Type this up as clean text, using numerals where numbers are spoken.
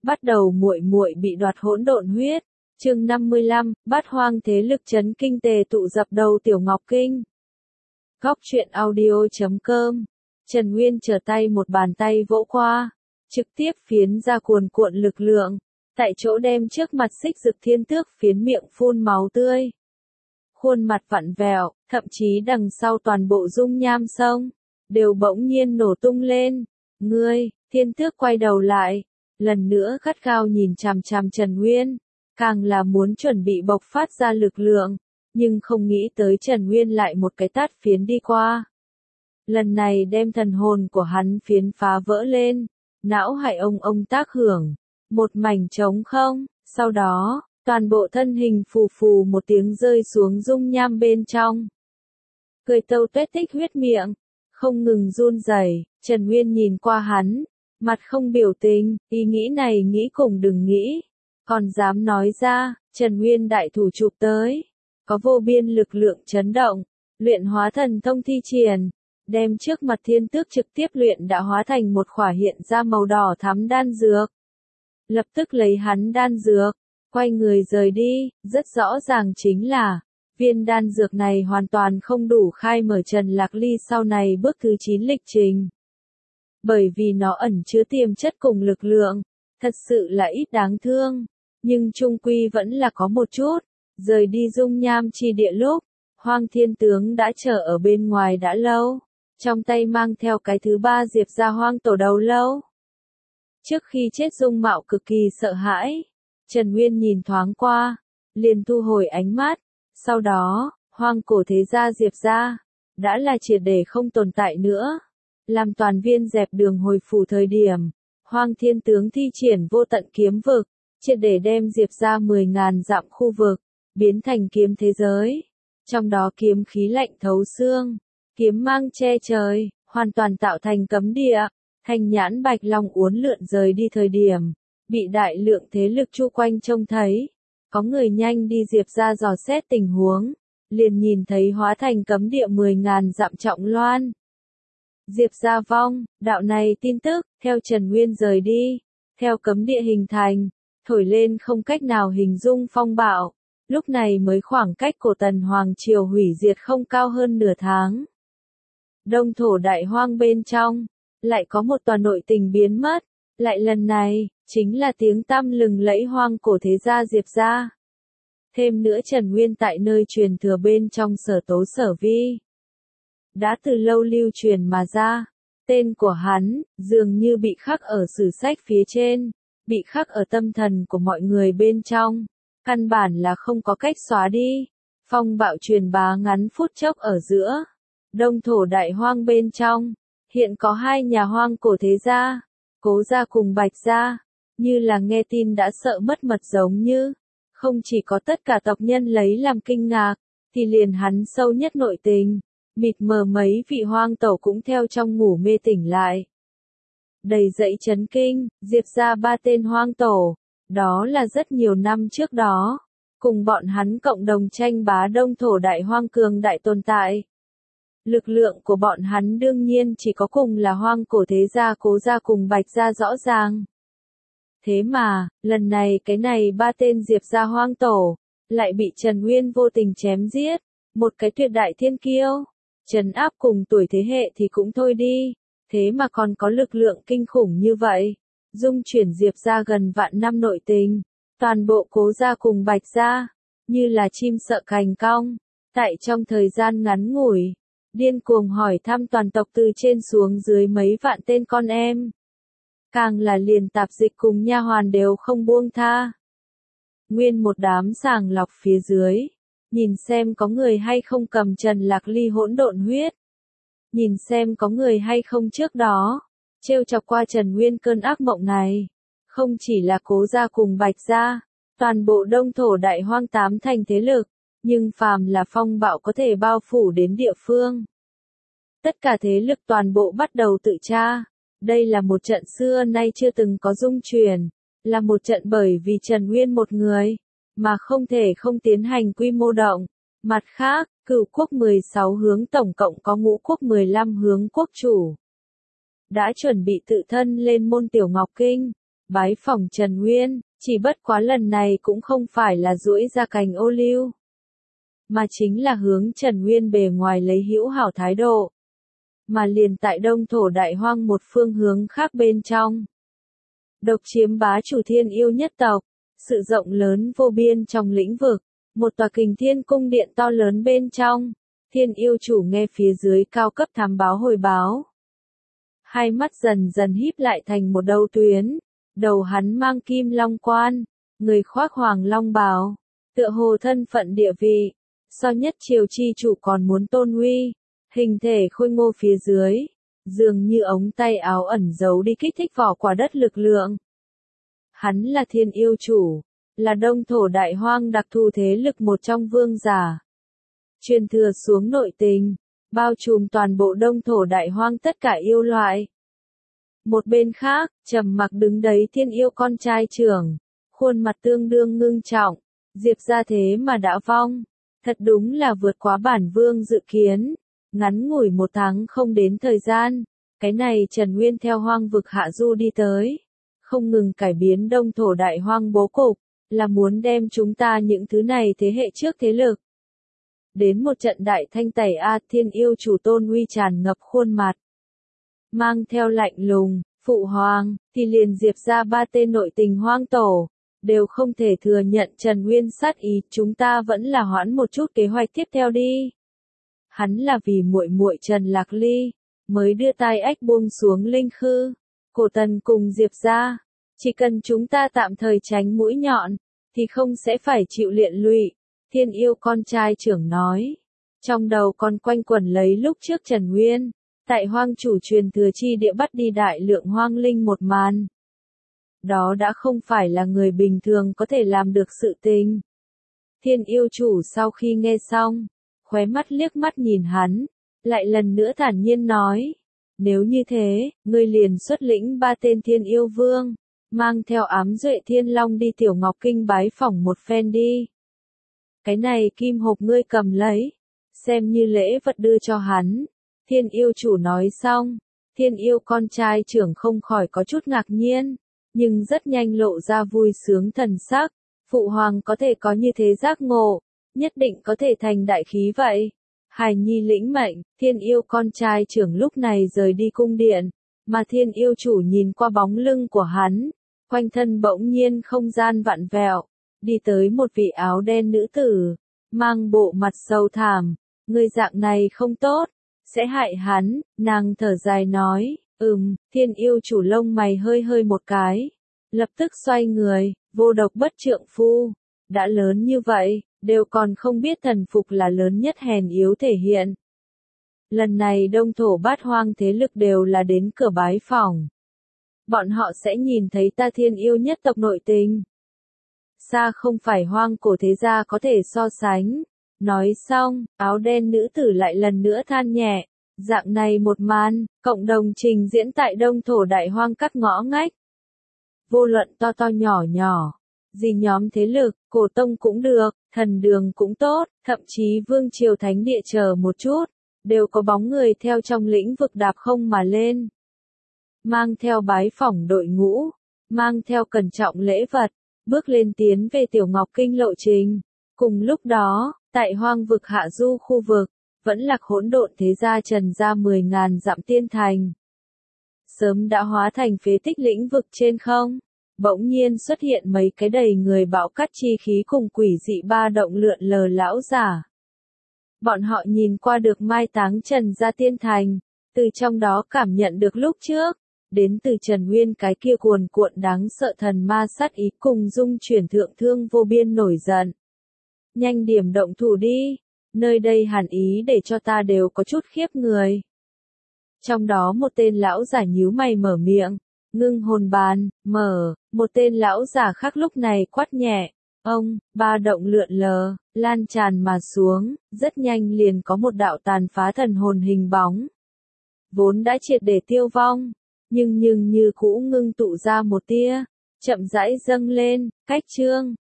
Bắt đầu muội muội bị đoạt hỗn độn huyết. Chương 55, Bát Hoang thế lực chấn kinh tề tụ dập đầu Tiểu Ngọc Kinh. Góc truyện audio.com. Trần Nguyên trở tay một bàn tay vỗ qua, trực tiếp phiến ra cuồn cuộn lực lượng, tại chỗ đem trước mặt Xích Dực Thiên Tước phiến miệng phun máu tươi. Khuôn mặt vặn vẹo, thậm chí đằng sau toàn bộ dung nham sông đều bỗng nhiên nổ tung lên. Ngươi, Thiên Tước quay đầu lại, lần nữa gắt gao nhìn chằm chằm Trần Nguyên, càng là muốn chuẩn bị bộc phát ra lực lượng, nhưng không nghĩ tới Trần Nguyên lại một cái tát phiến đi qua. Lần này đem thần hồn của hắn phiến phá vỡ lên, não hải ông tác hưởng, một mảnh trống không, sau đó, toàn bộ thân hình phù phù một tiếng rơi xuống dung nham bên trong. Cười tâu tuét tích huyết miệng, không ngừng run rẩy. Trần Nguyên nhìn qua hắn, mặt không biểu tình, ý nghĩ này nghĩ cùng đừng nghĩ, còn dám nói ra. Trần Nguyên đại thủ chụp tới, có vô biên lực lượng chấn động, luyện hóa thần thông thi triển, đem trước mặt Thiên Tước trực tiếp luyện đã hóa thành một khỏa hiện ra màu đỏ thắm đan dược. Lập tức lấy hắn đan dược, quay người rời đi, rất rõ ràng chính là, viên đan dược này hoàn toàn không đủ khai mở Trần Lạc Ly sau này bước thứ 9 lịch trình. Bởi vì nó ẩn chứa tiềm chất cùng lực lượng, thật sự là ít đáng thương, nhưng chung quy vẫn là có một chút. Rời đi dung nham chi địa lúc, Hoang Thiên Tướng đã chờ ở bên ngoài đã lâu, trong tay mang theo cái thứ 3 Diệp gia hoang tổ đầu lâu. Trước khi chết dung mạo cực kỳ sợ hãi, Trần Nguyên nhìn thoáng qua, liền thu hồi ánh mắt, sau đó, hoang cổ thế gia Diệp gia, đã là triệt để không tồn tại nữa. Làm toàn viên dẹp đường hồi phủ thời điểm, Hoang Thiên Tướng thi triển vô tận kiếm vực, triệt để đem Diệp gia 10.000 dặm khu vực, biến thành kiếm thế giới. Trong đó kiếm khí lạnh thấu xương, kiếm mang che trời, hoàn toàn tạo thành cấm địa. Thanh nhãn bạch long uốn lượn rời đi thời điểm, bị đại lượng thế lực chu quanh trông thấy. Có người nhanh đi Diệp gia dò xét tình huống, liền nhìn thấy hóa thành cấm địa 10.000 dặm trọng loan. Diệp gia vong, đạo này tin tức, theo Trần Nguyên rời đi, theo cấm địa hình thành, thổi lên không cách nào hình dung phong bạo, lúc này mới khoảng cách cổ Tần Hoàng Triều hủy diệt không cao hơn nửa tháng. Đông thổ đại hoang bên trong, lại có một tòa nội tình biến mất, lại lần này, chính là tiếng tăm lừng lẫy hoang cổ thế gia Diệp gia. Thêm nữa Trần Nguyên tại nơi truyền thừa bên trong Sở Tố Sở Vi, đã từ lâu lưu truyền mà ra, tên của hắn, dường như bị khắc ở sử sách phía trên, bị khắc ở tâm thần của mọi người bên trong, căn bản là không có cách xóa đi. Phong bạo truyền bá ngắn phút chốc ở giữa, đông thổ đại hoang bên trong, hiện có 2 nhà hoang cổ thế gia, Cố gia cùng Bạch gia, như là nghe tin đã sợ mất mật giống như, không chỉ có tất cả tộc nhân lấy làm kinh ngạc, thì liền hắn sâu nhất nội tình, mịt mờ mấy vị hoang tổ cũng theo trong ngủ mê tỉnh lại. Đầy dẫy chấn kinh, Diệp gia 3 tên hoang tổ, đó là rất nhiều năm trước đó, cùng bọn hắn cộng đồng tranh bá đông thổ đại hoang cường đại tồn tại. Lực lượng của bọn hắn đương nhiên chỉ có cùng là hoang cổ thế gia Cố gia cùng Bạch gia rõ ràng. Thế mà, lần này cái này 3 tên Diệp gia hoang tổ, lại bị Trần Nguyên vô tình chém giết, một cái tuyệt đại thiên kiêu, trấn áp cùng tuổi thế hệ thì cũng thôi đi, thế mà còn có lực lượng kinh khủng như vậy, dung chuyển Diệp gia gần vạn năm nội tình, toàn bộ Cố gia cùng Bạch gia, như là chim sợ cành cong, tại trong thời gian ngắn ngủi, điên cuồng hỏi thăm toàn tộc từ trên xuống dưới mấy vạn tên con em. Càng là liền tạp dịch cùng nha hoàn đều không buông tha. Nguyên một đám sàng lọc phía dưới, nhìn xem có người hay không cầm Trần Lạc Ly hỗn độn huyết. Nhìn xem có người hay không trước đó, trêu chọc qua Trần Nguyên cơn ác mộng này. Không chỉ là Cố gia cùng Bạch gia, toàn bộ đông thổ đại hoang 8 thành thế lực, nhưng phàm là phong bạo có thể bao phủ đến địa phương. Tất cả thế lực toàn bộ bắt đầu tự tra. Đây là một trận xưa nay chưa từng có dung chuyển, là một trận bởi vì Trần Nguyên một người, mà không thể không tiến hành quy mô động. Mặt khác, Cửu quốc 16 hướng tổng cộng có Ngũ quốc 15 hướng quốc chủ. Đã chuẩn bị tự thân lên môn Tiểu Ngọc Kinh, bái phỏng Trần Nguyên, chỉ bất quá lần này cũng không phải là duỗi ra cành ô liu, mà chính là hướng Trần Nguyên bề ngoài lấy hữu hảo thái độ, mà liền tại Đông Thổ Đại Hoang một phương hướng khác bên trong. Độc chiếm bá chủ thiên yêu nhất tộc, sự rộng lớn vô biên trong lĩnh vực, một tòa Kình Thiên cung điện to lớn bên trong, thiên yêu chủ nghe phía dưới cao cấp thám báo hồi báo. Hai mắt dần dần híp lại thành một đầu tuyến, đầu hắn mang kim long quan, người khoác hoàng long bào, tựa hồ thân phận địa vị, so nhất triều chi chủ còn muốn tôn uy, hình thể khôi ngô phía dưới, dường như ống tay áo ẩn giấu đi kích thích vỏ quả đất lực lượng. Hắn là thiên yêu chủ, là Đông Thổ Đại Hoang đặc thù thế lực một trong vương giả. Truyền thừa xuống nội tình, bao trùm toàn bộ Đông Thổ Đại Hoang tất cả yêu loại. Một bên khác, trầm mặc đứng đấy thiên yêu con trai trưởng, khuôn mặt tương đương ngưng trọng, Diệp gia thế mà đã vong, thật đúng là vượt quá bản vương dự kiến, ngắn ngủi 1 tháng không đến thời gian, cái này Trần Nguyên theo hoang vực hạ du đi tới, không ngừng cải biến Đông Thổ Đại Hoang bố cục, là muốn đem chúng ta những thứ này thế hệ trước thế lực. Đến một trận đại thanh tẩy thiên yêu chủ tôn uy tràn ngập khuôn mặt. Mang theo lạnh lùng, phụ hoàng, thì liền Diệp ra 3 tên nội tình hoang tổ, đều không thể thừa nhận Trần Nguyên sát ý, chúng ta vẫn là hoãn một chút kế hoạch tiếp theo đi. Hắn là vì muội muội Trần Lạc Ly, mới đưa tai ách buông xuống linh khư, Cổ Tần cùng Diệp ra, chỉ cần chúng ta tạm thời tránh mũi nhọn, thì không sẽ phải chịu liên lụy, thiên yêu con trai trưởng nói. Trong đầu còn quanh quẩn lấy lúc trước Trần Nguyên, tại hoang chủ truyền thừa chi địa bắt đi đại lượng hoang linh một màn. Đó đã không phải là người bình thường có thể làm được sự tình. Thiên yêu chủ sau khi nghe xong, khóe mắt liếc mắt nhìn hắn, lại lần nữa thản nhiên nói. Nếu như thế, ngươi liền xuất lĩnh 3 tên thiên yêu vương, mang theo ám duệ thiên long đi Tiểu Ngọc Kinh bái phỏng một phen đi. Cái này kim hộp ngươi cầm lấy, xem như lễ vật đưa cho hắn. Thiên yêu chủ nói xong, thiên yêu con trai trưởng không khỏi có chút ngạc nhiên, nhưng rất nhanh lộ ra vui sướng thần sắc. Phụ hoàng có thể có như thế giác ngộ, nhất định có thể thành đại khí vậy. Hài nhi lĩnh mệnh, thiên yêu con trai trưởng lúc này rời đi cung điện, mà thiên yêu chủ nhìn qua bóng lưng của hắn, quanh thân bỗng nhiên không gian vặn vẹo, đi tới một vị áo đen nữ tử, mang bộ mặt sâu thẳm, người dạng này không tốt, sẽ hại hắn, nàng thở dài nói, thiên yêu chủ lông mày hơi hơi một cái, lập tức xoay người, vô độc bất trượng phu, đã lớn như vậy, đều còn không biết thần phục là lớn nhất hèn yếu thể hiện. Lần này Đông Thổ Bát Hoang thế lực đều là đến cửa bái phỏng. Bọn họ sẽ nhìn thấy ta thiên yêu nhất tộc nội tình. Xa không phải hoang cổ thế gia có thể so sánh. Nói xong, áo đen nữ tử lại lần nữa than nhẹ. Dạng này một màn, cộng đồng trình diễn tại Đông Thổ Đại Hoang các ngõ ngách. Vô luận to to nhỏ nhỏ, gì nhóm thế lực, cổ tông cũng được, thần đường cũng tốt, thậm chí vương triều thánh địa chờ một chút, đều có bóng người theo trong lĩnh vực đạp không mà lên. Mang theo bái phỏng đội ngũ, mang theo cẩn trọng lễ vật, bước lên tiến về Tiểu Ngọc Kinh lộ trình. Cùng lúc đó, tại hoang vực hạ du khu vực, vẫn lạc hỗn độn thế gia Trần gia 10.000 dặm tiên thành. Sớm đã hóa thành phế tích lĩnh vực trên không. Bỗng nhiên xuất hiện mấy cái đầy người bão cát chi khí cùng quỷ dị ba động lượn lờ lão giả. Bọn họ nhìn qua được mai táng Trần gia tiên thành, từ trong đó cảm nhận được lúc trước, đến từ Trần Nguyên cái kia cuồn cuộn đáng sợ thần ma sát ý cùng dung chuyển thượng thương vô biên nổi giận. Nhanh điểm động thủ đi, nơi đây hàn ý để cho ta đều có chút khiếp người. Trong đó một tên lão giả nhíu mày mở miệng. Ngưng hồn bàn, mở, một tên lão giả khác lúc này quát nhẹ, ba động lượn lờ, lan tràn mà xuống, rất nhanh liền có một đạo tàn phá thần hồn hình bóng. Vốn đã triệt để tiêu vong, nhưng như cũ ngưng tụ ra một tia, chậm rãi dâng lên, cách chương,